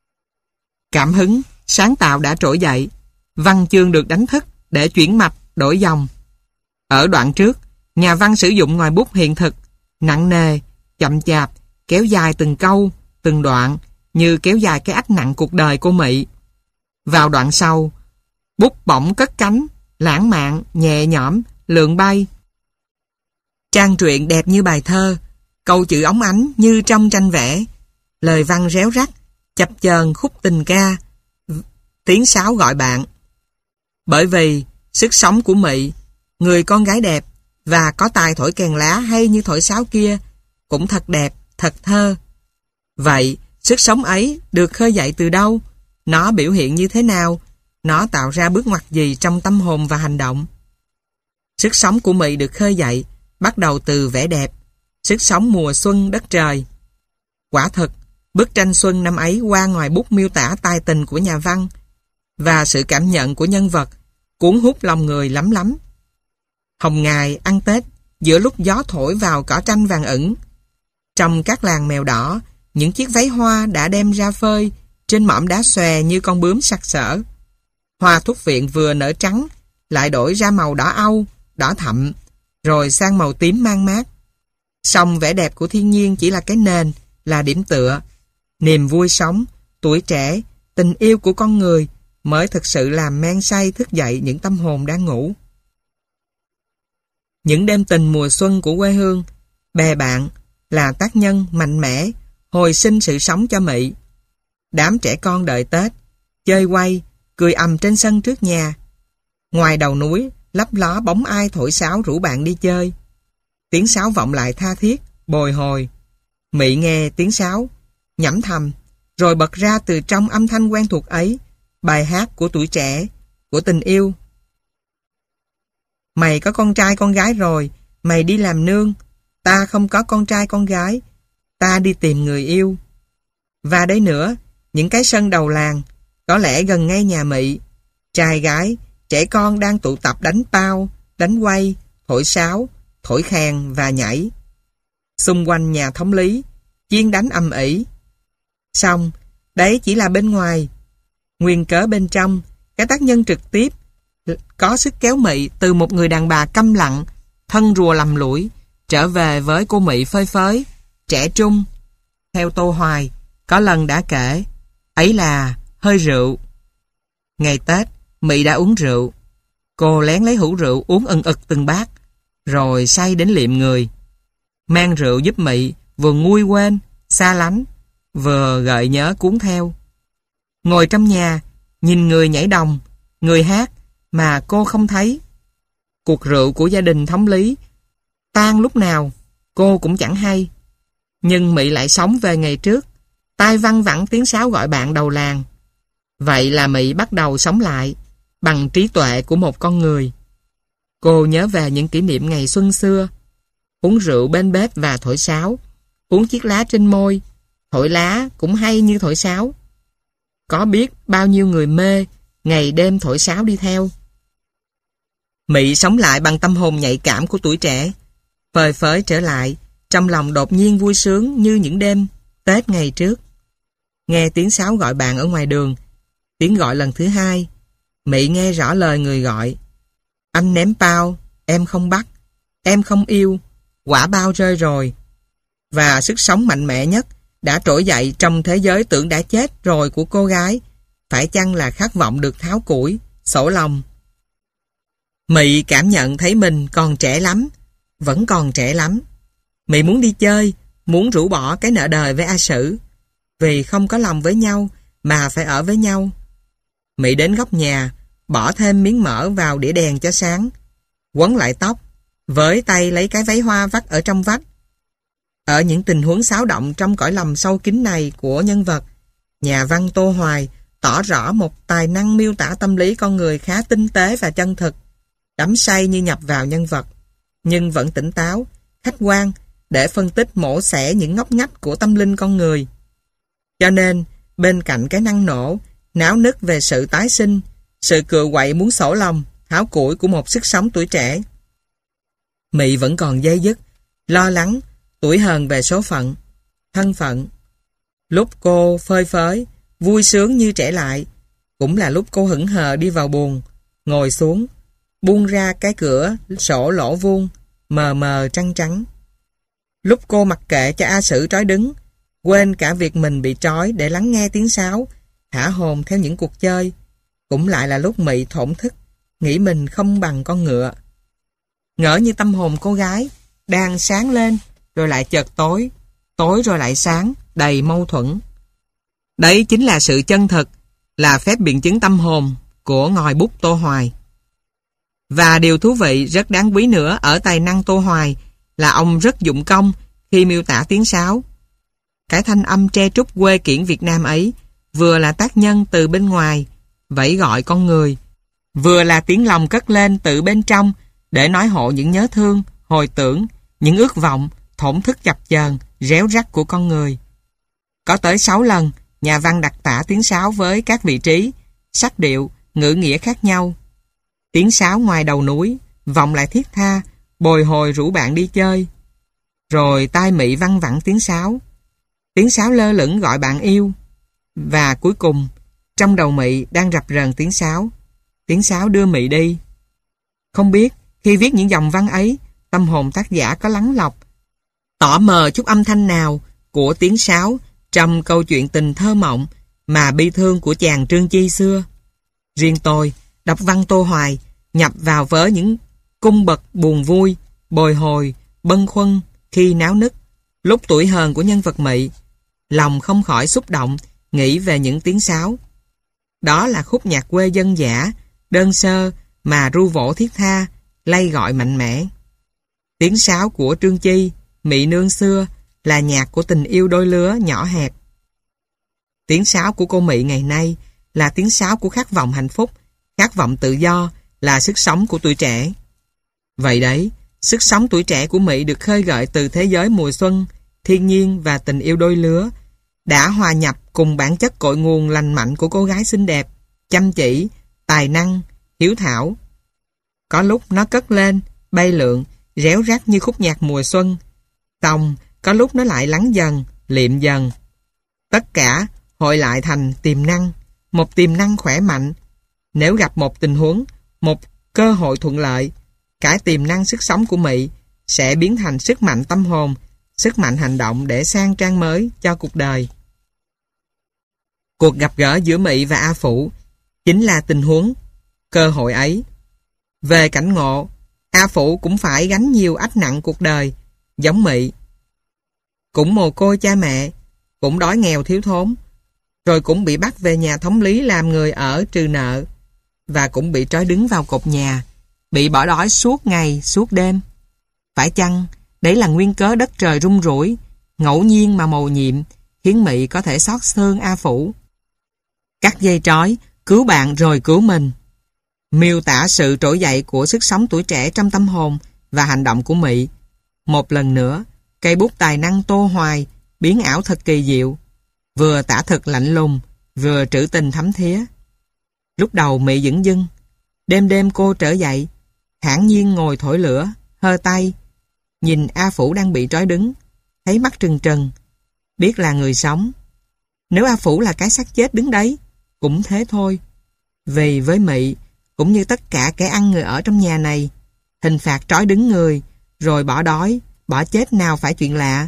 Cảm hứng, sáng tạo đã trỗi dậy, văn chương được đánh thức để chuyển mạch, đổi dòng. Ở đoạn trước, nhà văn sử dụng ngòi bút hiện thực, nặng nề, chậm chạp, kéo dài từng câu, từng đoạn, như kéo dài cái ách nặng cuộc đời cô Mị. Vào đoạn sau, bút bỗng cất cánh, lãng mạn, nhẹ nhõm, lượn bay. Trang truyện đẹp như bài thơ, câu chữ óng ánh như trong tranh vẽ, lời văn réo rắt, chập chờn khúc tình ca, tiếng sáo gọi bạn. Bởi vì sức sống của Mị, người con gái đẹp và có tài thổi kèn lá hay như thổi sáo kia, cũng thật đẹp, thật thơ. Vậy, sức sống ấy được khơi dậy từ đâu? Nó biểu hiện như thế nào? Nó tạo ra bước ngoặt gì trong tâm hồn và hành động? Sức sống của Mị được khơi dậy, bắt đầu từ vẻ đẹp, sức sống mùa xuân đất trời. Quả thực, bức tranh xuân năm ấy qua ngoài bút miêu tả tài tình của nhà văn và sự cảm nhận của nhân vật, cuốn hút lòng người lắm lắm. Hồng ngày ăn Tết, giữa lúc gió thổi vào cỏ tranh vàng ửng, trong các làng mèo đỏ, những chiếc váy hoa đã đem ra phơi trên mỏm đá xòe như con bướm sặc sỡ. Hoa thuốc viện vừa nở trắng, lại đổi ra màu đỏ âu, đỏ thẫm, rồi sang màu tím mang mát. Song vẻ đẹp của thiên nhiên chỉ là cái nền, là điểm tựa. Niềm vui sống, tuổi trẻ, tình yêu của con người mới thực sự làm men say thức dậy những tâm hồn đang ngủ. Những đêm tình mùa xuân của quê hương, bè bạn là tác nhân mạnh mẽ, hồi sinh sự sống cho Mị. Đám trẻ con đợi Tết, chơi quay, cười ầm trên sân trước nhà. Ngoài đầu núi, lấp ló bóng ai thổi sáo rủ bạn đi chơi. Tiếng sáo vọng lại tha thiết, bồi hồi. Mị nghe tiếng sáo, nhẩm thầm, rồi bật ra từ trong âm thanh quen thuộc ấy, bài hát của tuổi trẻ, của tình yêu. Mày có con trai con gái rồi, mày đi làm nương. Ta không có con trai con gái, ta đi tìm người yêu. Và đây nữa, những cái sân đầu làng, có lẽ gần ngay nhà Mị, trai gái, trẻ con đang tụ tập đánh pao, đánh quay, thổi sáo, thổi kèn và nhảy. Xung quanh nhà thống lý, chiên đánh ầm ĩ. Xong, đấy chỉ là bên ngoài. Nguyên cớ bên trong, cái tác nhân trực tiếp có sức kéo Mị từ một người đàn bà câm lặng, thân rùa lầm lũi, trở về với cô Mị phơi phới, trẻ trung. Theo Tô Hoài, có lần đã kể, ấy là hơi rượu. Ngày Tết, Mị đã uống rượu. Cô lén lấy hũ rượu uống ừng ực từng bát, rồi say đến liệm người. Mang rượu giúp Mị vừa nguôi quên, xa lánh, vừa gợi nhớ cuốn theo. Ngồi trong nhà, nhìn người nhảy đồng, người hát mà cô không thấy. Cuộc rượu của gia đình thống lý tan lúc nào cô cũng chẳng hay. Nhưng Mị lại sống về ngày trước, tai văng vẳng tiếng sáo gọi bạn đầu làng. Vậy là Mị bắt đầu sống lại bằng trí tuệ của một con người. Cô nhớ về những kỷ niệm ngày xuân xưa, uống rượu bên bếp và thổi sáo, uống chiếc lá trên môi, thổi lá cũng hay như thổi sáo. Có biết bao nhiêu người mê, ngày đêm thổi sáo đi theo. Mị sống lại bằng tâm hồn nhạy cảm của tuổi trẻ, phơi phới trở lại, trong lòng đột nhiên vui sướng như những đêm Tết ngày trước. Nghe tiếng sáo gọi bạn ở ngoài đường, tiếng gọi lần thứ hai, Mị nghe rõ lời người gọi. Anh ném bao, em không bắt, em không yêu, quả bao rơi rồi. Và sức sống mạnh mẽ nhất đã trỗi dậy trong thế giới tưởng đã chết rồi của cô gái, phải chăng là khát vọng được tháo củi, sổ lòng. Mị cảm nhận thấy mình còn trẻ lắm, vẫn còn trẻ lắm. Mị muốn đi chơi, muốn rũ bỏ cái nợ đời với A Sử, vì không có lòng với nhau mà phải ở với nhau. Mị đến góc nhà, bỏ thêm miếng mỡ vào đĩa đèn cho sáng, quấn lại tóc, với tay lấy cái váy hoa vắt ở trong vách. Ở những tình huống xáo động trong cõi lòng sâu kín này của nhân vật, nhà văn Tô Hoài tỏ rõ một tài năng miêu tả tâm lý con người khá tinh tế và chân thực, đắm say như nhập vào nhân vật, nhưng vẫn tỉnh táo, khách quan để phân tích mổ xẻ những ngóc ngách của tâm linh con người. Cho nên, bên cạnh cái năng nổ, náo nức về sự tái sinh, sự cựa quậy muốn sổ lòng, tháo củi của một sức sống tuổi trẻ, Mị vẫn còn dây dứt, lo lắng, tủi hờn về số phận, thân phận. Lúc cô phơi phới, vui sướng như trẻ lại, cũng là lúc cô hững hờ đi vào buồng, ngồi xuống, buông ra cái cửa sổ lỗ vuông, mờ mờ trăng trắng. Lúc cô mặc kệ cho A Sử trói đứng, quên cả việc mình bị trói để lắng nghe tiếng sáo, thả hồn theo những cuộc chơi, cũng lại là lúc Mị thổn thức, nghĩ mình không bằng con ngựa. Ngỡ như tâm hồn cô gái đang sáng lên rồi lại chợt tối, tối rồi lại sáng, đầy mâu thuẫn. Đấy chính là sự chân thực, là phép biện chứng tâm hồn của ngòi bút Tô Hoài. Và điều thú vị rất đáng quý nữa ở tài năng Tô Hoài là ông rất dụng công khi miêu tả tiếng sáo. Cái thanh âm tre trúc quê kiển Việt Nam ấy vừa là tác nhân từ bên ngoài vẫy gọi con người, vừa là tiếng lòng cất lên từ bên trong để nói hộ những nhớ thương, hồi tưởng, những ước vọng, thổn thức chập chờn, réo rắt của con người. Có tới 6 lần nhà văn đặc tả tiếng sáo với các vị trí, sắc điệu, ngữ nghĩa khác nhau. Tiếng sáo ngoài đầu núi vọng lại thiết tha, bồi hồi rủ bạn đi chơi. Rồi tai Mị văng vẳng tiếng sáo. Tiếng sáo lơ lửng gọi bạn yêu. Và cuối cùng, trong đầu Mị đang rập rờn tiếng sáo. Tiếng sáo đưa Mị đi. Không biết khi viết những dòng văn ấy, tâm hồn tác giả có lắng lọc, tỏ mờ chút âm thanh nào của tiếng sáo trong câu chuyện tình thơ mộng mà bi thương của chàng Trương Chi xưa. Riêng tôi, đọc văn Tô Hoài, nhập vào với những cung bậc buồn vui, bồi hồi, bâng khuâng khi náo nức, lúc tuổi hờn của nhân vật Mị, lòng không khỏi xúc động, nghĩ về những tiếng sáo. Đó là khúc nhạc quê dân dã, đơn sơ mà ru vỗ thiết tha, lay gọi mạnh mẽ. Tiếng sáo của Trương Chi, Mị nương xưa là nhạc của tình yêu đôi lứa nhỏ hẹp. Tiếng sáo của cô Mị ngày nay là tiếng sáo của khát vọng hạnh phúc, khát vọng tự do, là sức sống của tuổi trẻ. Vậy đấy, sức sống tuổi trẻ của Mị được khơi gợi từ thế giới mùa xuân, thiên nhiên và tình yêu đôi lứa, đã hòa nhập cùng bản chất cội nguồn lành mạnh của cô gái xinh đẹp, chăm chỉ, tài năng, hiếu thảo. Có lúc nó cất lên, bay lượn, réo rắt như khúc nhạc mùa xuân. Xong, có lúc nó lại lắng dần, liệm dần. Tất cả hội lại thành tiềm năng, một tiềm năng khỏe mạnh. Nếu gặp một tình huống, một cơ hội thuận lợi, cả tiềm năng sức sống của Mị sẽ biến thành sức mạnh tâm hồn, sức mạnh hành động để sang trang mới cho cuộc đời. Cuộc gặp gỡ giữa Mị và A Phủ chính là tình huống, cơ hội ấy. Về cảnh ngộ, A Phủ cũng phải gánh nhiều ách nặng cuộc đời, giống Mị. Cũng mồ côi cha mẹ, cũng đói nghèo thiếu thốn, rồi cũng bị bắt về nhà thống lý làm người ở trừ nợ, và cũng bị trói đứng vào cột nhà, bị bỏ đói suốt ngày, suốt đêm. Phải chăng đấy là nguyên cớ đất trời rung rủi, ngẫu nhiên mà mầu nhiệm, khiến Mị có thể xót thương A Phủ? Cắt dây trói, cứu bạn rồi cứu mình. Miêu tả sự trỗi dậy của sức sống tuổi trẻ trong tâm hồn và hành động của Mị. Một lần nữa, cây bút tài năng Tô Hoài biến ảo thật kỳ diệu, vừa tả thực lạnh lùng, vừa trữ tình thấm thía. Lúc đầu Mị dửng dưng, đêm đêm cô trở dậy, thản nhiên ngồi thổi lửa, hơ tay, nhìn A Phủ đang bị trói đứng, thấy mắt trừng trừng, biết là người sống. Nếu A Phủ là cái xác chết đứng đấy, cũng thế thôi. Vì với Mị, cũng như tất cả kẻ ăn người ở trong nhà này, hình phạt trói đứng người, rồi bỏ đói, bỏ chết nào phải chuyện lạ.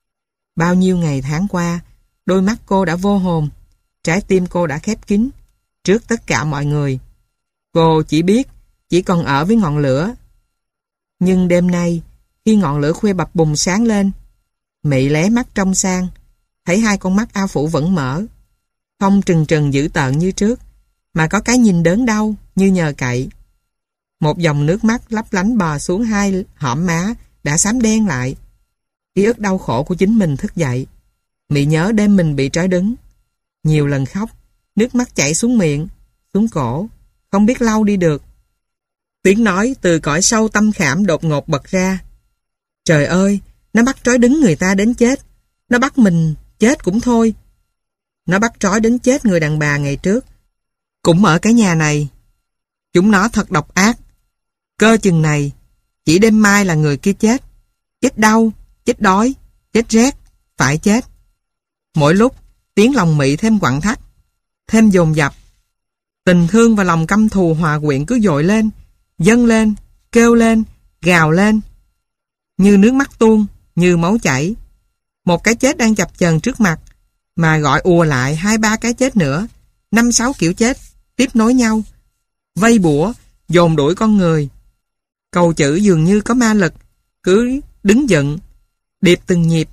Bao nhiêu ngày tháng qua, đôi mắt cô đã vô hồn, trái tim cô đã khép kín, trước tất cả mọi người. Cô chỉ biết, chỉ còn ở với ngọn lửa. Nhưng đêm nay, khi ngọn lửa khuya bập bùng sáng lên, Mị lé mắt trông sang, thấy hai con mắt A Phủ vẫn mở, không trừng trừng dữ tợn như trước, mà có cái nhìn đớn đau như nhờ cậy. Một dòng nước mắt lấp lánh bò xuống hai hõm má đã xám đen lại. Ký ức đau khổ của chính mình thức dậy. Mị nhớ đêm mình bị trói đứng, nhiều lần khóc, nước mắt chảy xuống miệng, xuống cổ, không biết lau đi được. Tiếng nói từ cõi sâu tâm khảm đột ngột bật ra. Trời ơi, nó bắt trói đứng người ta đến chết, nó bắt mình chết cũng thôi. Nó bắt trói đến chết người đàn bà ngày trước, cũng ở cái nhà này. Chúng nó thật độc ác. Cơ chừng này, chỉ đêm mai là người kia chết. Chết đau, chết đói, chết rét, phải chết. Mỗi lúc, tiếng lòng Mị thêm quặn thắt, thêm dồn dập. Tình thương và lòng căm thù hòa quyện cứ dội lên, dâng lên, kêu lên, gào lên, như nước mắt tuôn, như máu chảy. Một cái chết đang chập chờn trước mặt, mà gọi ùa lại 2-3 cái chết nữa, 5-6 kiểu chết, tiếp nối nhau, vây bủa, dồn đuổi con người. Câu chữ dường như có ma lực, cứ đứng dựng, điệp từng nhịp,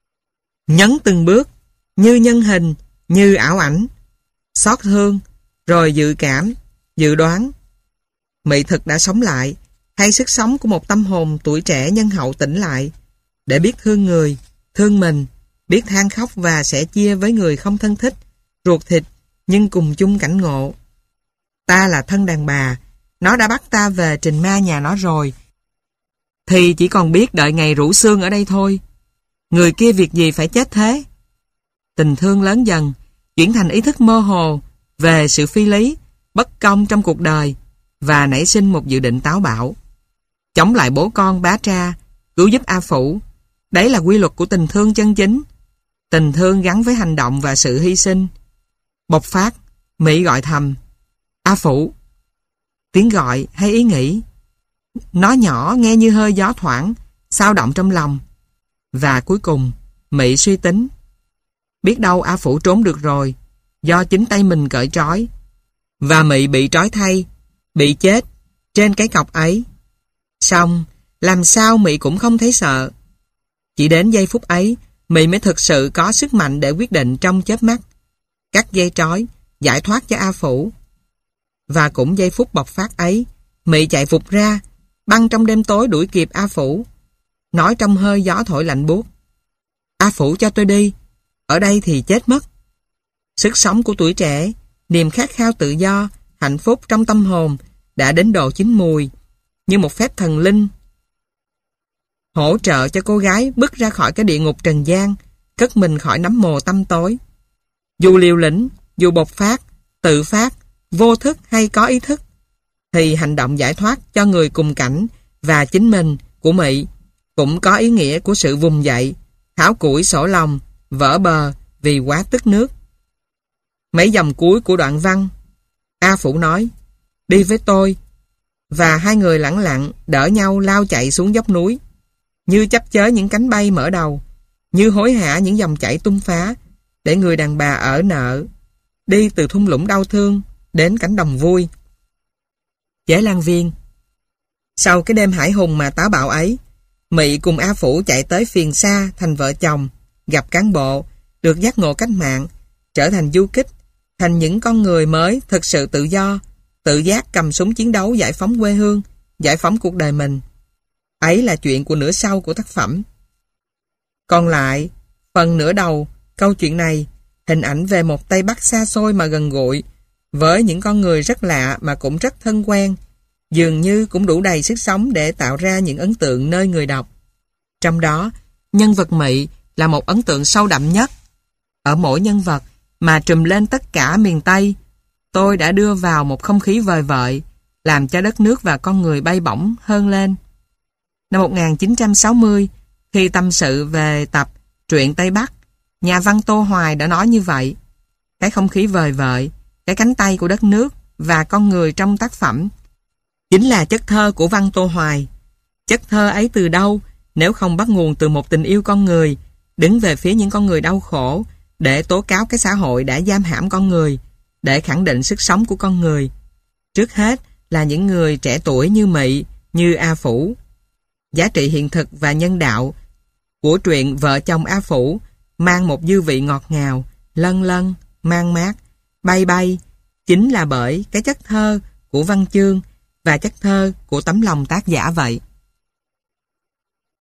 nhấn từng bước, như nhân hình, như ảo ảnh, xót thương, rồi dự cảm, dự đoán. Mỹ thực đã sống lại, hay sức sống của một tâm hồn tuổi trẻ nhân hậu tỉnh lại, để biết thương người, thương mình, biết than khóc và sẻ chia với người không thân thích, ruột thịt, nhưng cùng chung cảnh ngộ. Ta là thân đàn bà, nó đã bắt ta về trình ma nhà nó rồi, thì chỉ còn biết đợi ngày rũ xương ở đây thôi. Người kia việc gì phải chết thế? Tình thương lớn dần, chuyển thành ý thức mơ hồ về sự phi lý, bất công trong cuộc đời, và nảy sinh một dự định táo bạo. Chống lại bố con bá tra, cứu giúp A Phủ. Đấy là quy luật của tình thương chân chính. Tình thương gắn với hành động và sự hy sinh. Bộc phát, Mỹ gọi thầm: A Phủ. Tiếng gọi hay ý nghĩ? Nó nhỏ nghe như hơi gió thoảng, xao động trong lòng. Và cuối cùng, Mỹ suy tính. Biết đâu A Phủ trốn được rồi, do chính tay mình cởi trói. Và Mỹ bị trói thay, bị chết trên cái cọc ấy. Xong, làm sao Mỹ cũng không thấy sợ. Chỉ đến giây phút ấy, Mỹ mới thực sự có sức mạnh để quyết định trong chớp mắt, cắt dây trói, giải thoát cho A Phủ. Và cũng giây phút bộc phát ấy, Mỹ chạy vụt ra, băng trong đêm tối đuổi kịp A Phủ, nói trong hơi gió thổi lạnh buốt: A Phủ, cho tôi đi, ở đây thì chết mất. Sức sống của tuổi trẻ, niềm khát khao tự do, hạnh phúc trong tâm hồn đã đến độ chín mùi, như một phép thần linh hỗ trợ cho cô gái bước ra khỏi cái địa ngục trần gian, cất mình khỏi nấm mồ tăm tối. Dù liều lĩnh, dù bộc phát, tự phát, vô thức hay có ý thức, thì hành động giải thoát cho người cùng cảnh và chính mình của Mỹ cũng có ý nghĩa của sự vùng dậy, tháo củi sổ lòng, vỡ bờ vì quá tức nước. Mấy dòng cuối của đoạn văn, A Phủ nói: đi với tôi. Và hai người lẳng lặng đỡ nhau lao chạy xuống dốc núi, như chấp chới những cánh bay mở đầu, như hối hả những dòng chảy tung phá, để người đàn bà ở nợ, đi từ thung lũng đau thương đến cánh đồng vui. Chế Lan Viên. Sau cái đêm hải hùng mà táo bạo ấy, Mỹ cùng A Phủ chạy tới Phiền Sa thành vợ chồng, gặp cán bộ, được giác ngộ cách mạng, trở thành du kích, thành những con người mới thực sự tự do, tự giác cầm súng chiến đấu giải phóng quê hương, giải phóng cuộc đời mình. Ấy là chuyện của nửa sau của tác phẩm. Còn lại, phần nửa đầu, câu chuyện này, hình ảnh về một Tây Bắc xa xôi mà gần gũi, với những con người rất lạ mà cũng rất thân quen, dường như cũng đủ đầy sức sống để tạo ra những ấn tượng nơi người đọc. Trong đó, nhân vật Mỹ là một ấn tượng sâu đậm nhất. Ở mỗi nhân vật mà trùm lên tất cả miền Tây, tôi đã đưa vào một không khí vời vợi, làm cho đất nước và con người bay bổng hơn lên. Năm 1960, khi tâm sự về tập Truyện Tây Bắc, nhà văn Tô Hoài đã nói như vậy. Cái không khí vời vợi, cái cánh tay của đất nước và con người trong tác phẩm chính là chất thơ của văn Tô Hoài. Chất thơ ấy từ đâu nếu không bắt nguồn từ một tình yêu con người, đứng về phía những con người đau khổ, để tố cáo cái xã hội đã giam hãm con người, để khẳng định sức sống của con người. Trước hết là những người trẻ tuổi như Mỹ, như A Phủ. Giá trị hiện thực và nhân đạo của truyện Vợ chồng A Phủ mang một dư vị ngọt ngào, lân lân, mang mát, bay bay, chính là bởi cái chất thơ của văn chương và chất thơ của tấm lòng tác giả vậy.